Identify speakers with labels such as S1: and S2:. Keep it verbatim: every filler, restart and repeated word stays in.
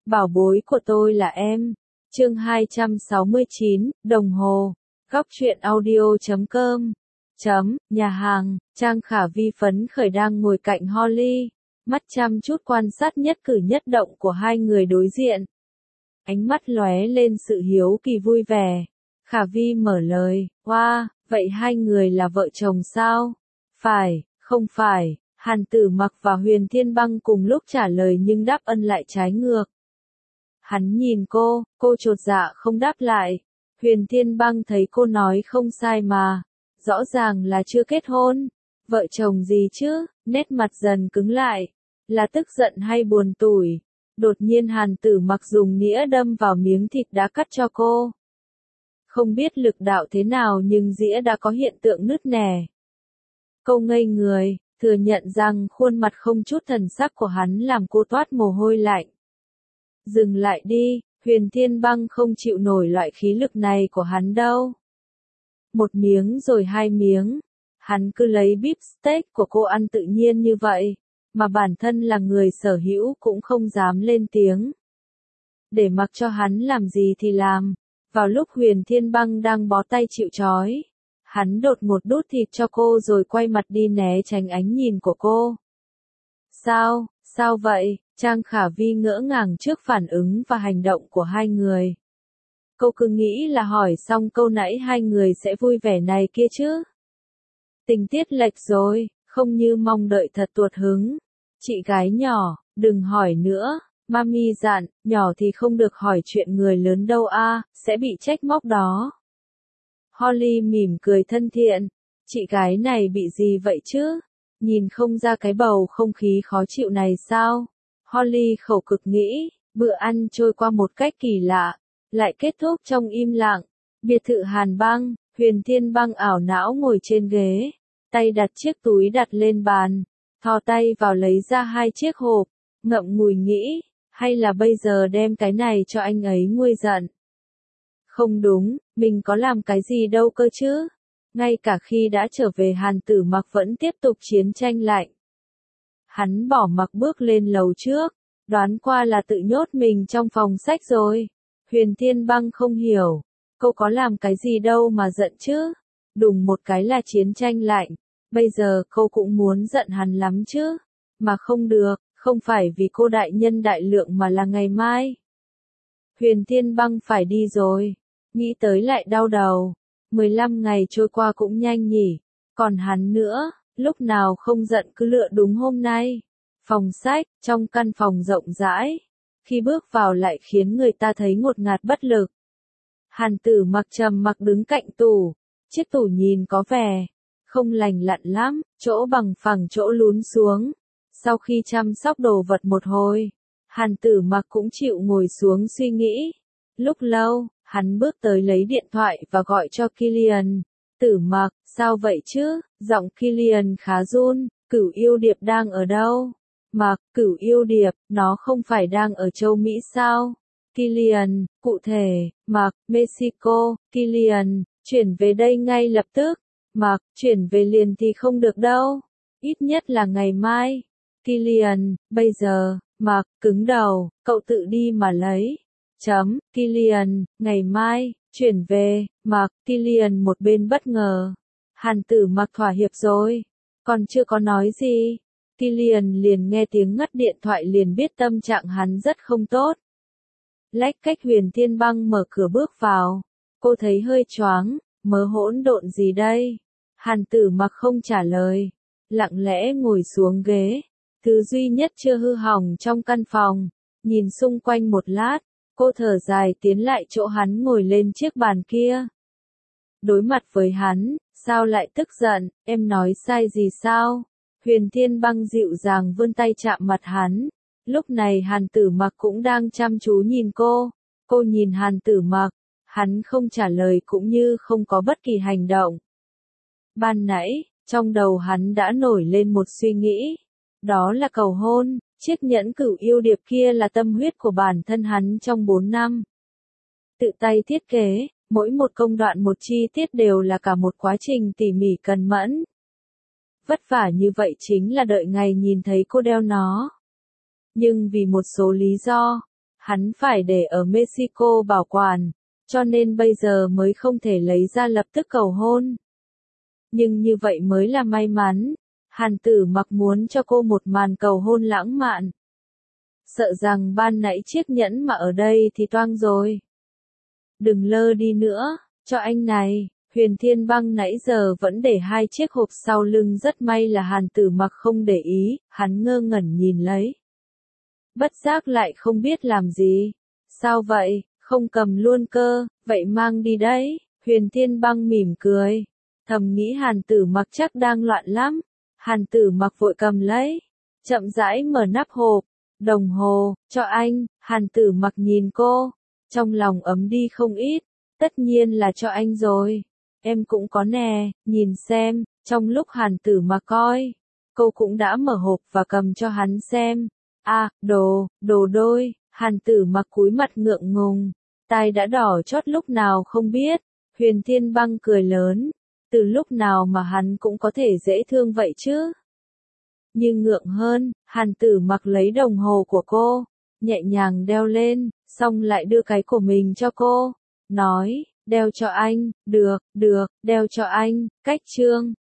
S1: Bảo bối của tôi là em. Chương hai trăm sáu mươi chín, đồng hồ. Góc truyện audio chấm com. Chấm, nhà hàng, Trang Khả Vi phấn khởi đang ngồi cạnh Holly, mắt chăm chút quan sát nhất cử nhất động của hai người đối diện. Ánh mắt lóe lên sự hiếu kỳ vui vẻ. Khả Vi mở lời, "Oa, vậy hai người là vợ chồng sao?" "Phải, không phải." Hàn Tử Mặc và Huyền Thiên Băng cùng lúc trả lời nhưng đáp ân lại trái ngược. Hắn nhìn cô, cô chột dạ không đáp lại. Huyền Thiên Băng thấy cô nói không sai mà, rõ ràng là chưa kết hôn. Vợ chồng gì chứ? Nét mặt dần cứng lại. Là tức giận hay buồn tủi? Đột nhiên Hàn Tử Mặc dùng nĩa đâm vào miếng thịt đã cắt cho cô. Không biết lực đạo thế nào nhưng dĩa đã có hiện tượng nứt nẻ. Cô ngây người, thừa nhận rằng khuôn mặt không chút thần sắc của hắn làm cô toát mồ hôi lạnh. Dừng lại đi, Huyền Thiên Băng không chịu nổi loại khí lực này của hắn đâu. Một miếng rồi hai miếng, hắn cứ lấy bíp steak của cô ăn tự nhiên như vậy, mà bản thân là người sở hữu cũng không dám lên tiếng. Để mặc cho hắn làm gì thì làm. Vào lúc Huyền Thiên Băng đang bó tay chịu trói, hắn đột ngột đút thịt cho cô rồi quay mặt đi né tránh ánh nhìn của cô. Sao, sao vậy? Trang Khả Vi ngỡ ngàng trước phản ứng và hành động của hai người. Cô cứ nghĩ là hỏi xong câu nãy hai người sẽ vui vẻ này kia chứ. Tình tiết lệch rồi, không như mong đợi thật tuột hứng. Chị gái nhỏ, đừng hỏi nữa. Mami dặn, nhỏ thì không được hỏi chuyện người lớn đâu a, sẽ bị trách móc đó. Holly mỉm cười thân thiện. Chị gái này bị gì vậy chứ? Nhìn không ra cái bầu không khí khó chịu này sao? Holly khẩu cực nghĩ, bữa ăn trôi qua một cách kỳ lạ, lại kết thúc trong im lặng. Biệt thự Hàn Băng, Huyền Thiên Băng ảo não ngồi trên ghế, tay đặt chiếc túi đặt lên bàn, thò tay vào lấy ra hai chiếc hộp, ngậm ngùi nghĩ, hay là bây giờ đem cái này cho anh ấy nguôi giận. Không đúng, mình có làm cái gì đâu cơ chứ. Ngay cả khi đã trở về Hàn Tử Mặc vẫn tiếp tục chiến tranh lạnh. Hắn bỏ mặc bước lên lầu trước, đoán qua là tự nhốt mình trong phòng sách rồi. Huyền Thiên Băng không hiểu, cô có làm cái gì đâu mà giận chứ. Đùng một cái là chiến tranh lạnh, bây giờ cô cũng muốn giận hắn lắm chứ. Mà không được, không phải vì cô đại nhân đại lượng mà là ngày mai. Huyền Thiên Băng phải đi rồi, nghĩ tới lại đau đầu. mười lăm ngày trôi qua cũng nhanh nhỉ, còn hắn nữa. Lúc nào không giận cứ lựa đúng hôm nay. Phòng sách, trong căn phòng rộng rãi. Khi bước vào lại khiến người ta thấy ngột ngạt bất lực. Hàn Tử Mặc trầm mặc đứng cạnh tủ. Chiếc tủ nhìn có vẻ không lành lặn lắm, chỗ bằng phẳng chỗ lún xuống. Sau khi chăm sóc đồ vật một hồi, Hàn Tử Mặc cũng chịu ngồi xuống suy nghĩ. Lúc lâu, hắn bước tới lấy điện thoại và gọi cho Killian. Tử Mặc, sao vậy chứ? Giọng Killian khá run. Cửu yêu điệp đang ở đâu? Mặc, Cửu yêu điệp, nó không phải đang ở châu Mỹ sao? Killian, cụ thể, Mặc, Mexico. Killian, chuyển về đây ngay lập tức. Mặc, chuyển về liền thì không được đâu. Ít nhất là ngày mai. Killian, bây giờ. Mặc, cứng đầu, cậu tự đi mà lấy. Chấm, Killian, ngày mai, chuyển về. Mặc, Killian một bên bất ngờ. Hàn Tử Mặc thỏa hiệp rồi. Còn chưa có nói gì. Killian liền nghe tiếng ngắt điện thoại liền biết tâm trạng hắn rất không tốt. Lách cách Huyền Thiên Băng mở cửa bước vào. Cô thấy hơi choáng, mớ hỗn độn gì đây? Hàn Tử Mặc không trả lời. Lặng lẽ ngồi xuống ghế. Thứ duy nhất chưa hư hỏng trong căn phòng. Nhìn xung quanh một lát, cô thở dài tiến lại chỗ hắn ngồi lên chiếc bàn kia. Đối mặt với hắn, sao lại tức giận, em nói sai gì sao? Huyền Thiên Băng dịu dàng vươn tay chạm mặt hắn. Lúc này Hàn Tử Mặc cũng đang chăm chú nhìn cô. Cô nhìn Hàn Tử Mặc, hắn không trả lời cũng như không có bất kỳ hành động. Ban nãy, trong đầu hắn đã nổi lên một suy nghĩ. Đó là cầu hôn, chiếc nhẫn Cửu yêu điệp kia là tâm huyết của bản thân hắn trong bốn năm. Tự tay thiết kế, mỗi một công đoạn một chi tiết đều là cả một quá trình tỉ mỉ cần mẫn. Vất vả như vậy chính là đợi ngày nhìn thấy cô đeo nó. Nhưng vì một số lý do, hắn phải để ở Mexico bảo quản, cho nên bây giờ mới không thể lấy ra lập tức cầu hôn. Nhưng như vậy mới là may mắn, Hàn Tử Mặc muốn cho cô một màn cầu hôn lãng mạn. Sợ rằng ban nãy chiếc nhẫn mà ở đây thì toang rồi. Đừng lơ đi nữa, cho anh này. Huyền Thiên Băng nãy giờ vẫn để hai chiếc hộp sau lưng, rất may là Hàn Tử Mặc không để ý, hắn ngơ ngẩn nhìn lấy. Bất giác lại không biết làm gì. Sao vậy, không cầm luôn cơ, vậy mang đi đấy. Huyền Thiên Băng mỉm cười, thầm nghĩ Hàn Tử Mặc chắc đang loạn lắm. Hàn Tử Mặc vội cầm lấy, chậm rãi mở nắp hộp. Đồng hồ, cho anh. Hàn Tử Mặc nhìn cô, trong lòng ấm đi không ít. Tất nhiên là cho anh rồi. Em cũng có nè, nhìn xem. Trong lúc Hàn Tử Mặc coi, cô cũng đã mở hộp và cầm cho hắn xem. À, đồ, đồ đôi. Hàn Tử Mặc cúi mặt ngượng ngùng, tai đã đỏ chót lúc nào không biết. Huyền Thiên Băng cười lớn, từ lúc nào mà hắn cũng có thể dễ thương vậy chứ. Nhưng ngượng hơn, Hàn Tử Mặc lấy đồng hồ của cô, nhẹ nhàng đeo lên, xong lại đưa cái của mình cho cô, nói, đeo cho anh. Được, được, đeo cho anh. Cách trương.